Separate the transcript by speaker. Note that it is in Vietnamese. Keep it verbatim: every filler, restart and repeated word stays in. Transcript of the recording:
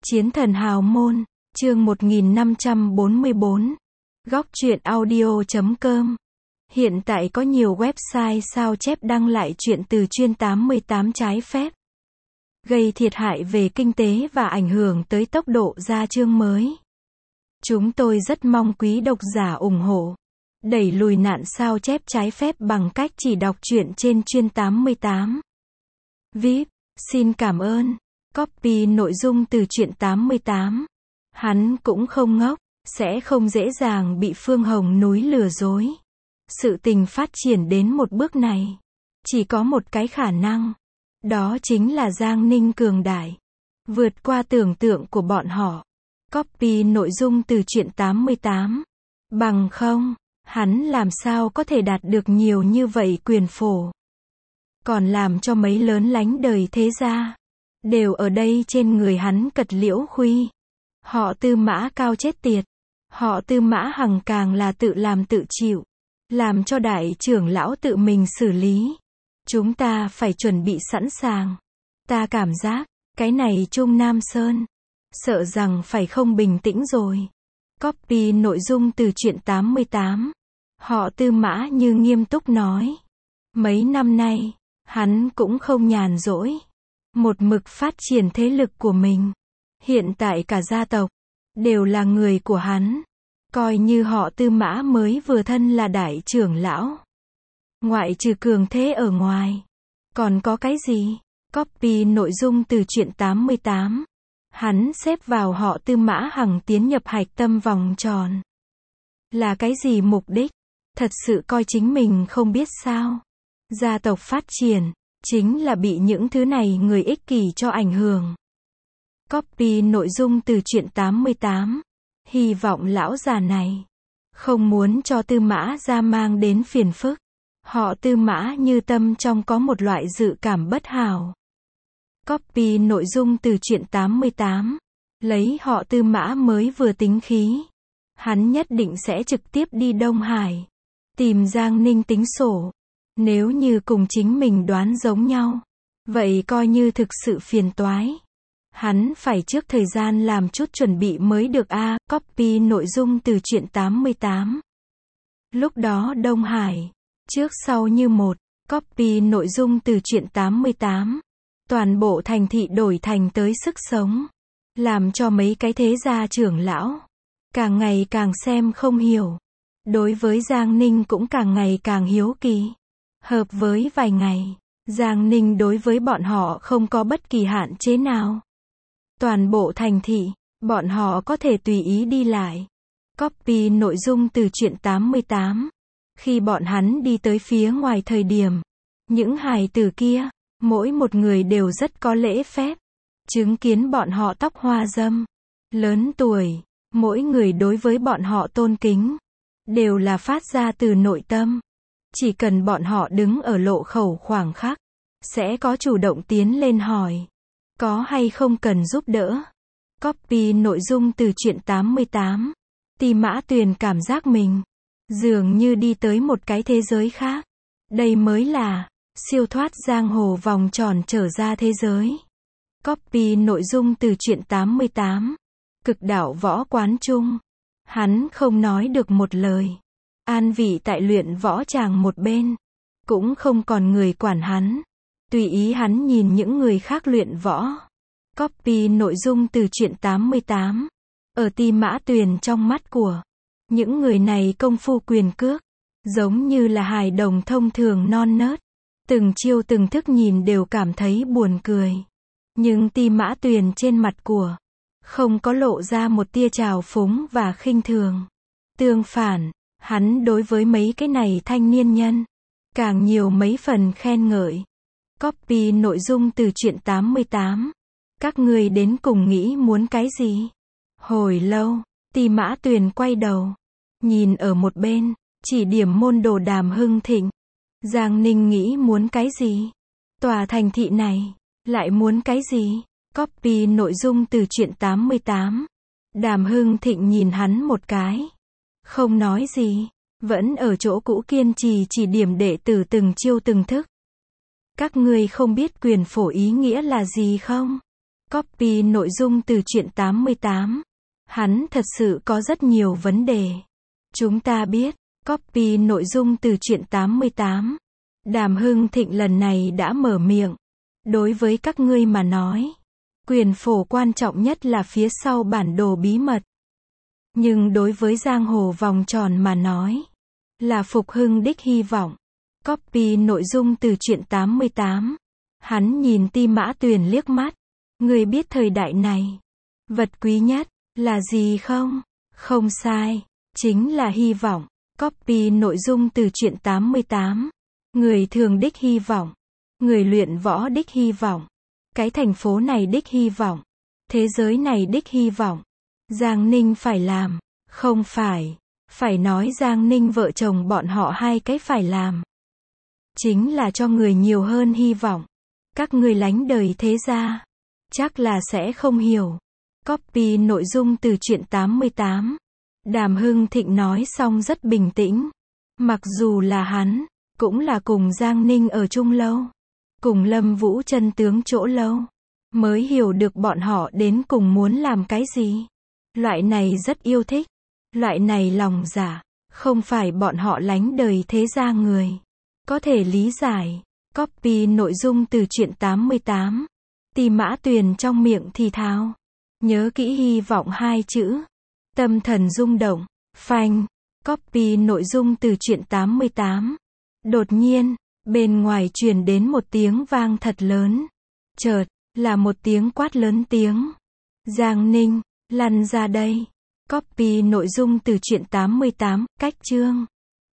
Speaker 1: Chiến thần hào môn, chương một nghìn năm trăm bốn mươi bốn. Góc truyện audio chấm com. Hiện tại có nhiều website sao chép đăng lại truyện từ chuyên tám mươi tám trái phép, gây thiệt hại về kinh tế và ảnh hưởng tới tốc độ ra chương mới. Chúng tôi rất mong quý độc giả ủng hộ, đẩy lùi nạn sao chép trái phép bằng cách chỉ đọc truyện trên chuyên tám mươi tám. vê i pê, xin cảm ơn. Copy nội dung từ truyện tám mươi tám. Hắn cũng không ngốc, sẽ không dễ dàng bị Phương Hồng Núi lừa dối. Sự tình phát triển đến một bước này, chỉ có một cái khả năng, đó chính là Giang Ninh cường đại, vượt qua tưởng tượng của bọn họ. Copy nội dung từ truyện tám mươi tám. Bằng không, hắn làm sao có thể đạt được nhiều như vậy quyền phổ, còn làm cho mấy lớn lánh đời thế gia đều ở đây trên người hắn cật liễu khuy. Họ Tư Mã Cao chết tiệt, họ Tư Mã Hằng càng là tự làm tự chịu, làm cho đại trưởng lão tự mình xử lý. Chúng ta phải chuẩn bị sẵn sàng. Ta cảm giác, cái này Trung Nam Sơn, sợ rằng phải không bình tĩnh rồi. Copy nội dung từ truyện tám mươi tám. Họ Tư Mã như nghiêm túc nói. Mấy năm nay, hắn cũng không nhàn rỗi, một mực phát triển thế lực của mình. Hiện tại cả gia tộc đều là người của hắn. Coi như họ Tư Mã mới vừa thân là đại trưởng lão, ngoại trừ cường thế ở ngoài, còn có cái gì? Copy nội dung từ truyện tám mươi tám. Hắn xếp vào họ Tư Mã Hằng tiến nhập hạch tâm vòng tròn. Là cái gì mục đích? Thật sự coi chính mình không biết sao? Gia tộc phát triển, chính là bị những thứ này người ích kỷ cho ảnh hưởng. Copy nội dung từ truyện tám mươi tám. Hy vọng lão già này không muốn cho Tư Mã gia mang đến phiền phức. Họ Tư Mã như tâm trong có một loại dự cảm bất hảo. Copy nội dung từ truyện tám mươi tám. Lấy họ Tư Mã mới vừa tính khí, hắn nhất định sẽ trực tiếp đi Đông Hải, tìm Giang Ninh tính sổ. Nếu như cùng chính mình đoán giống nhau, vậy coi như thực sự phiền toái. Hắn phải trước thời gian làm chút chuẩn bị mới được a. À, copy nội dung từ truyện tám mươi tám. Lúc đó Đông Hải, trước sau như một. Copy nội dung từ truyện tám mươi tám. Toàn bộ thành thị đổi thành tới sức sống, làm cho mấy cái thế gia trưởng lão càng ngày càng xem không hiểu. Đối với Giang Ninh cũng càng ngày càng hiếu kỳ. Hợp với vài ngày, Giang Ninh đối với bọn họ không có bất kỳ hạn chế nào. Toàn bộ thành thị, bọn họ có thể tùy ý đi lại. Copy nội dung từ truyện tám mươi tám. Khi bọn hắn đi tới phía ngoài thời điểm, những hài tử kia, mỗi một người đều rất có lễ phép. Chứng kiến bọn họ tóc hoa dâm, lớn tuổi, mỗi người đối với bọn họ tôn kính, đều là phát ra từ nội tâm. Chỉ cần bọn họ đứng ở lộ khẩu khoảng khắc, sẽ có chủ động tiến lên hỏi, có hay không cần giúp đỡ. Copy nội dung từ truyện tám mươi tám. Ti Mã Tuyền cảm giác mình dường như đi tới một cái thế giới khác. Đây mới là siêu thoát giang hồ vòng tròn trở ra thế giới. Copy nội dung từ truyện tám mươi tám. Cực đạo võ quán trung. Hắn không nói được một lời, an vị tại luyện võ tràng một bên, cũng không còn người quản hắn, tùy ý hắn nhìn những người khác luyện võ. Copy nội dung từ truyện tám mươi tám. Ở Ti Mã Tuyền trong mắt của những người này công phu quyền cước, giống như là hài đồng thông thường non nớt. Từng chiêu từng thức nhìn đều cảm thấy buồn cười. Nhưng Ti Mã Tuyền trên mặt của không có lộ ra một tia trào phúng và khinh thường. Tương phản, hắn đối với mấy cái này thanh niên nhân, càng nhiều mấy phần khen ngợi. Copy nội dung từ truyện tám mươi tám. Các ngươi đến cùng nghĩ muốn cái gì? Hồi lâu, Ti Mã Tuyền quay đầu, nhìn ở một bên, chỉ điểm môn đồ Đàm Hưng Thịnh. Giang Ninh nghĩ muốn cái gì? Tòa thành thị này lại muốn cái gì? Copy nội dung từ truyện tám mươi tám. Đàm Hưng Thịnh nhìn hắn một cái, không nói gì, vẫn ở chỗ cũ kiên trì chỉ điểm đệ tử từng chiêu từng thức. Các ngươi không biết quyền phổ ý nghĩa là gì không? Copy nội dung từ truyện tám mươi tám. Hắn thật sự có rất nhiều vấn đề. Chúng ta biết, copy nội dung từ truyện tám mươi tám. Đàm Hưng Thịnh lần này đã mở miệng. Đối với các ngươi mà nói, quyền phổ quan trọng nhất là phía sau bản đồ bí mật. Nhưng đối với giang hồ vòng tròn mà nói, là phục hưng đích hy vọng. Copy nội dung từ truyện tám mươi tám. Hắn nhìn Ti Mã Tuyền liếc mắt. Người biết thời đại này, vật quý nhất, là gì không? Không sai, chính là hy vọng. Copy nội dung từ truyện tám mươi tám. Người thường đích hy vọng. Người luyện võ đích hy vọng. Cái thành phố này đích hy vọng. Thế giới này đích hy vọng. Giang Ninh phải làm. Không phải. Phải nói Giang Ninh vợ chồng bọn họ hai cái phải làm. Chính là cho người nhiều hơn hy vọng. Các người lánh đời thế gia, chắc là sẽ không hiểu. Copy nội dung từ truyện tám mươi tám. Đàm Hưng Thịnh nói xong rất bình tĩnh. Mặc dù là hắn, cũng là cùng Giang Ninh ở chung lâu. Cùng Lâm Vũ chân tướng chỗ lâu. Mới hiểu được bọn họ đến cùng muốn làm cái gì. Loại này rất yêu thích. Loại này lòng dạ, không phải bọn họ lánh đời thế gia người. Có thể lý giải. Copy nội dung từ truyện tám mươi tám. Ti Mã Tuyền trong miệng thì thào. Nhớ kỹ hy vọng hai chữ. Tâm thần rung động. Phanh. Copy nội dung từ truyện tám mươi tám. Đột nhiên, bên ngoài truyền đến một tiếng vang thật lớn. Chợt, là một tiếng quát lớn tiếng. Giang Ninh, lăn ra đây. Copy nội dung từ truyện tám mươi tám, cách chương.